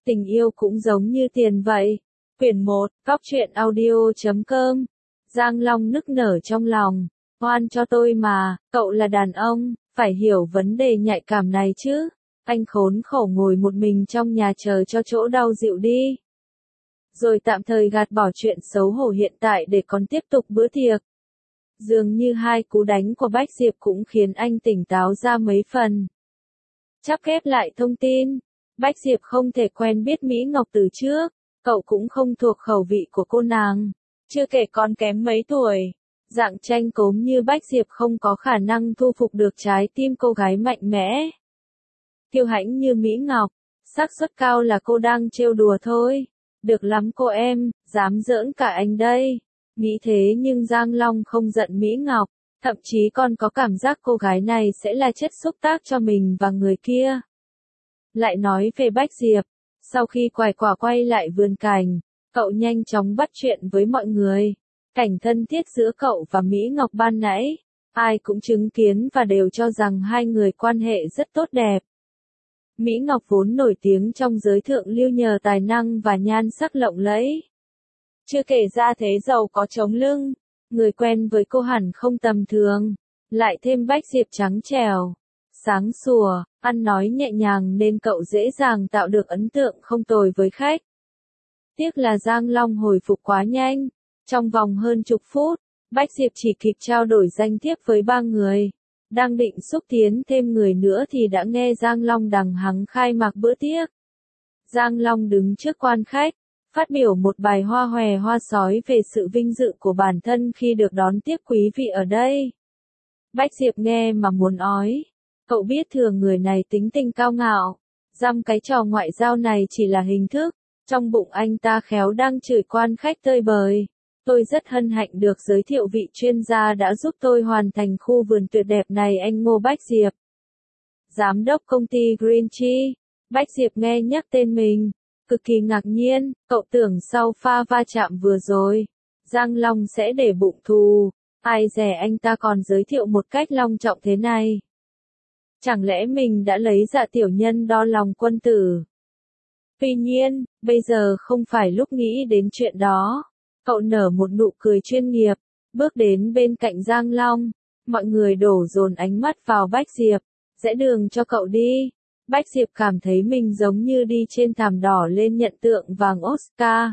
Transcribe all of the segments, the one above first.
Tình yêu cũng giống như tiền vậy. Quyển 1, Góc truyện audio.com. Giang Long nức nở trong lòng. Oan cho tôi mà, cậu là đàn ông, phải hiểu vấn đề nhạy cảm này chứ. Anh khốn khổ ngồi một mình trong nhà chờ cho chỗ đau dịu đi. Rồi tạm thời gạt bỏ chuyện xấu hổ hiện tại để còn tiếp tục bữa tiệc. Dường như hai cú đánh của Bách Diệp cũng khiến anh tỉnh táo ra mấy phần. Chắp ghép lại thông tin. Bách Diệp không thể quen biết Mỹ Ngọc từ trước, cậu cũng không thuộc khẩu vị của cô nàng. Chưa kể còn kém mấy tuổi. Dạng tranh cốm như Bách Diệp không có khả năng thu phục được trái tim cô gái mạnh mẽ. Kiêu hãnh như Mỹ Ngọc, xác suất cao là cô đang trêu đùa thôi. Được lắm cô em, dám giỡn cả anh đây. Nghĩ thế nhưng Giang Long không giận Mỹ Ngọc, thậm chí còn có cảm giác cô gái này sẽ là chất xúc tác cho mình và người kia. Lại nói về Bách Diệp, sau khi quải quả quay lại vườn cảnh, cậu nhanh chóng bắt chuyện với mọi người. Cảnh thân thiết giữa cậu và Mỹ Ngọc ban nãy, ai cũng chứng kiến và đều cho rằng hai người quan hệ rất tốt đẹp. Mỹ Ngọc vốn nổi tiếng trong giới thượng lưu nhờ tài năng và nhan sắc lộng lẫy. Chưa kể ra thế giàu có chống lưng, người quen với cô hẳn không tầm thường. Lại thêm Bách Diệp trắng trẻo, sáng sủa, ăn nói nhẹ nhàng nên cậu dễ dàng tạo được ấn tượng không tồi với khách. Tiếc là Giang Long hồi phục quá nhanh. Trong vòng hơn chục phút, Bách Diệp chỉ kịp trao đổi danh thiếp với 3 người. Đang định xúc tiến thêm người nữa thì đã nghe Giang Long đằng hắng khai mạc bữa tiệc. Giang Long đứng trước quan khách, phát biểu một bài hoa hòe hoa sói về sự vinh dự của bản thân khi được đón tiếp quý vị ở đây. Bách Diệp nghe mà muốn ói. Cậu biết thường người này tính tình cao ngạo, dăm cái trò ngoại giao này chỉ là hình thức. Trong bụng anh ta khéo đang chửi quan khách tơi bời. Tôi rất hân hạnh được giới thiệu vị chuyên gia đã giúp tôi hoàn thành khu vườn tuyệt đẹp này, anh Ngô Bách Diệp, giám đốc công ty Green Tree. Bách Diệp nghe nhắc tên mình, cực kỳ ngạc nhiên, cậu tưởng sau pha va chạm vừa rồi, Giang Long sẽ để bụng thù, ai dè anh ta còn giới thiệu một cách long trọng thế này. Chẳng lẽ mình đã lấy dạ tiểu nhân đo lòng quân tử? Tuy nhiên, bây giờ không phải lúc nghĩ đến chuyện đó. Cậu nở một nụ cười chuyên nghiệp, bước đến bên cạnh Giang Long. Mọi người đổ dồn ánh mắt vào Bách Diệp, rẽ đường cho cậu đi. Bách Diệp cảm thấy mình giống như đi trên thảm đỏ lên nhận tượng vàng Oscar.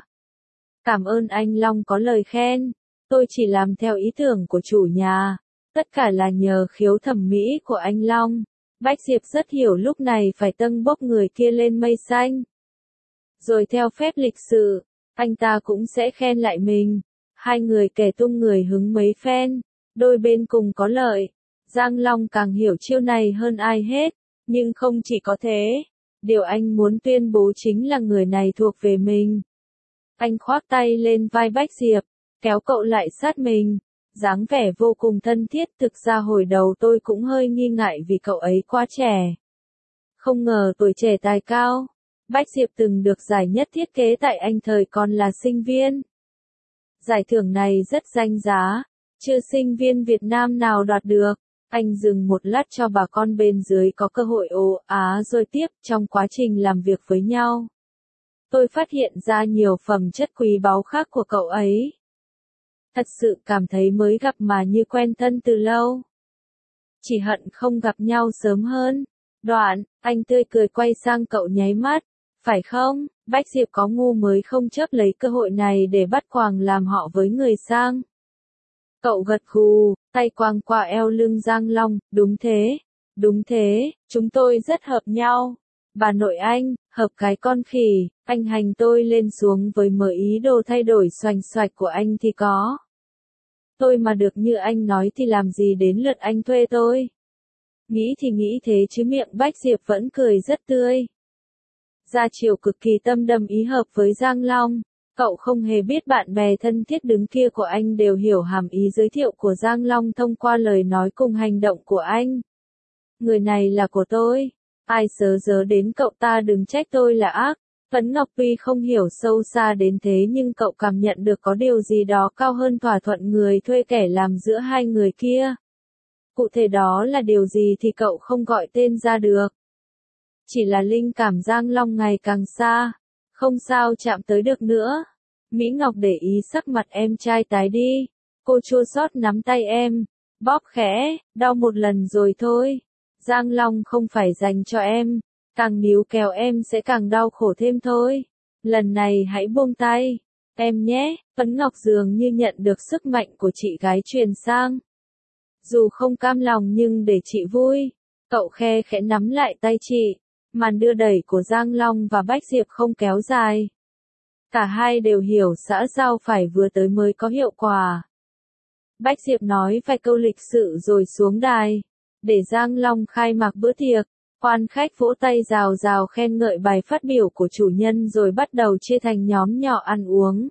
Cảm ơn anh Long có lời khen. Tôi chỉ làm theo ý tưởng của chủ nhà. Tất cả là nhờ khiếu thẩm mỹ của anh Long. Bách Diệp rất hiểu lúc này phải tâng bốc người kia lên mây xanh. Rồi theo phép lịch sự, anh ta cũng sẽ khen lại mình. Hai người kẻ tung người hứng mấy phen, đôi bên cùng có lợi. Giang Long càng hiểu chiêu này hơn ai hết, nhưng không chỉ có thế. Điều anh muốn tuyên bố chính là người này thuộc về mình. Anh khoác tay lên vai Bách Diệp, kéo cậu lại sát mình, dáng vẻ vô cùng thân thiết. Thực ra hồi đầu tôi cũng hơi nghi ngại vì cậu ấy quá trẻ. Không ngờ tuổi trẻ tài cao. Bách Diệp từng được giải nhất thiết kế tại Anh thời còn là sinh viên. Giải thưởng này rất danh giá, chưa sinh viên Việt Nam nào đoạt được. Anh dừng một lát cho bà con bên dưới có cơ hội ồ á rồi tiếp. Trong quá trình làm việc với nhau, tôi phát hiện ra nhiều phẩm chất quý báu khác của cậu ấy. Thật sự cảm thấy mới gặp mà như quen thân từ lâu. Chỉ hận không gặp nhau sớm hơn. Đoạn, anh tươi cười quay sang cậu nháy mắt. Phải không? Bách Diệp có ngu mới không chấp lấy cơ hội này để bắt quàng làm họ với người sang. Cậu gật gù, tay quàng qua eo lưng Giang Long, đúng thế, chúng tôi rất hợp nhau. Bà nội anh, hợp cái con khỉ, anh hành tôi lên xuống với mở ý đồ thay đổi xoành xoạch của anh thì có. Tôi mà được như anh nói thì làm gì đến lượt anh thuê tôi. Nghĩ thì nghĩ thế chứ miệng Bách Diệp vẫn cười rất tươi. Gia Triều cực kỳ tâm đâm ý hợp với Giang Long. Cậu không hề biết bạn bè thân thiết đứng kia của anh đều hiểu hàm ý giới thiệu của Giang Long thông qua lời nói cùng hành động của anh. Người này là của tôi. Ai sớ đến cậu ta đừng trách tôi là ác. Phấn Ngọc tuy không hiểu sâu xa đến thế nhưng cậu cảm nhận được có điều gì đó cao hơn thỏa thuận người thuê kẻ làm giữa hai người kia. Cụ thể đó là điều gì thì cậu không gọi tên ra được. Chỉ là linh cảm Giang Long ngày càng xa. Không sao chạm tới được nữa. Mỹ Ngọc để ý sắc mặt em trai tái đi. Cô chua xót nắm tay em. Bóp khẽ, đau một lần rồi thôi. Giang Long không phải dành cho em. Càng níu kéo em sẽ càng đau khổ thêm thôi. Lần này hãy buông tay. Em nhé, Tuấn Ngọc dường như nhận được sức mạnh của chị gái truyền sang. Dù không cam lòng nhưng để chị vui. Cậu khe khẽ nắm lại tay chị. Màn đưa đẩy của Giang Long và Bách Diệp không kéo dài. Cả hai đều hiểu xã giao phải vừa tới mới có hiệu quả. Bách Diệp nói vài câu lịch sự rồi xuống đài. Để Giang Long khai mạc bữa tiệc. Quan khách vỗ tay rào rào khen ngợi bài phát biểu của chủ nhân rồi bắt đầu chia thành nhóm nhỏ ăn uống.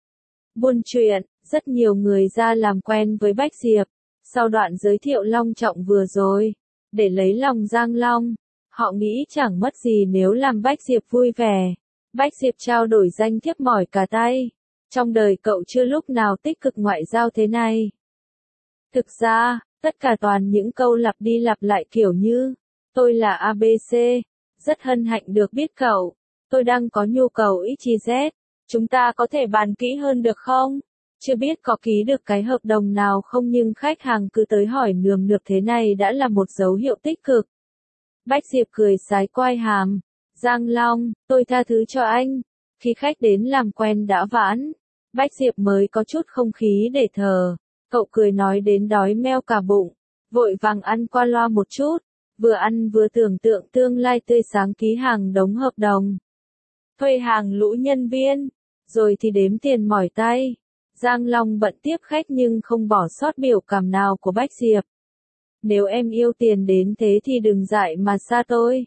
Buôn chuyện, rất nhiều người ra làm quen với Bách Diệp. Sau đoạn giới thiệu long trọng vừa rồi, để lấy lòng Giang Long, họ nghĩ chẳng mất gì nếu làm Bách Diệp vui vẻ. Bách Diệp trao đổi danh thiếp mỏi cả tay. Trong đời cậu chưa lúc nào tích cực ngoại giao thế này. Thực ra, tất cả toàn những câu lặp đi lặp lại kiểu như, tôi là ABC, rất hân hạnh được biết cậu, tôi đang có nhu cầu XYZ, chúng ta có thể bàn kỹ hơn được không? Chưa biết có ký được cái hợp đồng nào không nhưng khách hàng cứ tới hỏi nườm nượp thế này đã là một dấu hiệu tích cực. Bách Diệp cười sái quai hàm. Giang Long, tôi tha thứ cho anh. Khi khách đến làm quen đã vãn, Bách Diệp mới có chút không khí để thở. Cậu cười nói đến đói meo cả bụng, vội vàng ăn qua loa một chút, vừa ăn vừa tưởng tượng tương lai tươi sáng ký hàng đống hợp đồng. Thuê hàng lũ nhân viên, rồi thì đếm tiền mỏi tay. Giang Long bận tiếp khách nhưng không bỏ sót biểu cảm nào của Bách Diệp. Nếu em yêu tiền đến thế thì đừng dại mà xa tôi.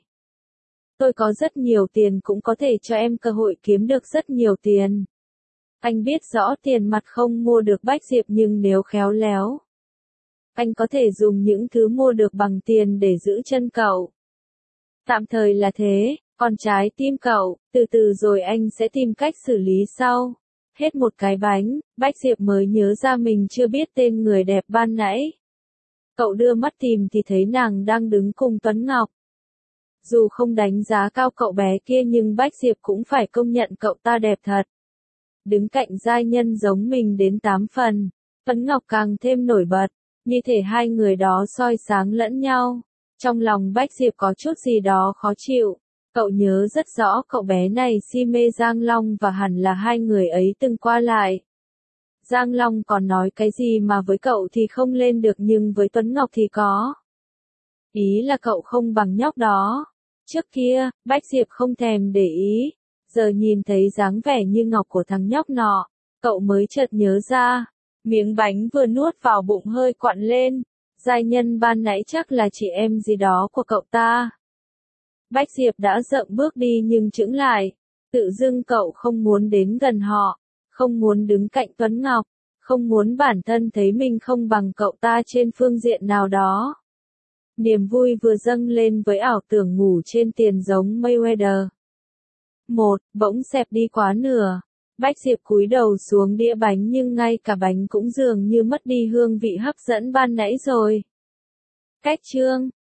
Tôi có rất nhiều tiền cũng có thể cho em cơ hội kiếm được rất nhiều tiền. Anh biết rõ tiền mặt không mua được Bách Diệp nhưng nếu khéo léo, anh có thể dùng những thứ mua được bằng tiền để giữ chân cậu. Tạm thời là thế, còn trái tim cậu, từ từ rồi anh sẽ tìm cách xử lý sau. Hết một cái bánh, Bách Diệp mới nhớ ra mình chưa biết tên người đẹp ban nãy. Cậu đưa mắt tìm thì thấy nàng đang đứng cùng Tuấn Ngọc. Dù không đánh giá cao cậu bé kia nhưng Bách Diệp cũng phải công nhận cậu ta đẹp thật. Đứng cạnh giai nhân giống mình đến 8 phần, Tuấn Ngọc càng thêm nổi bật, như thể hai người đó soi sáng lẫn nhau. Trong lòng Bách Diệp có chút gì đó khó chịu, cậu nhớ rất rõ cậu bé này si mê Giang Long và hẳn là hai người ấy từng qua lại. Giang Long còn nói cái gì mà với cậu thì không lên được nhưng với Tuấn Ngọc thì có. Ý là cậu không bằng nhóc đó. Trước kia, Bách Diệp không thèm để ý. Giờ nhìn thấy dáng vẻ như ngọc của thằng nhóc nọ, cậu mới chợt nhớ ra. Miếng bánh vừa nuốt vào bụng hơi quặn lên. Giai nhân ban nãy chắc là chị em gì đó của cậu ta. Bách Diệp đã dậm bước đi nhưng chững lại. Tự dưng cậu không muốn đến gần họ. Không muốn đứng cạnh Tuấn Ngọc. Không muốn bản thân thấy mình không bằng cậu ta trên phương diện nào đó. Niềm vui vừa dâng lên với ảo tưởng ngủ trên tiền giống Mayweather. Bỗng xẹp đi quá nửa. Bách Diệp cúi đầu xuống đĩa bánh nhưng ngay cả bánh cũng dường như mất đi hương vị hấp dẫn ban nãy rồi. Cách chương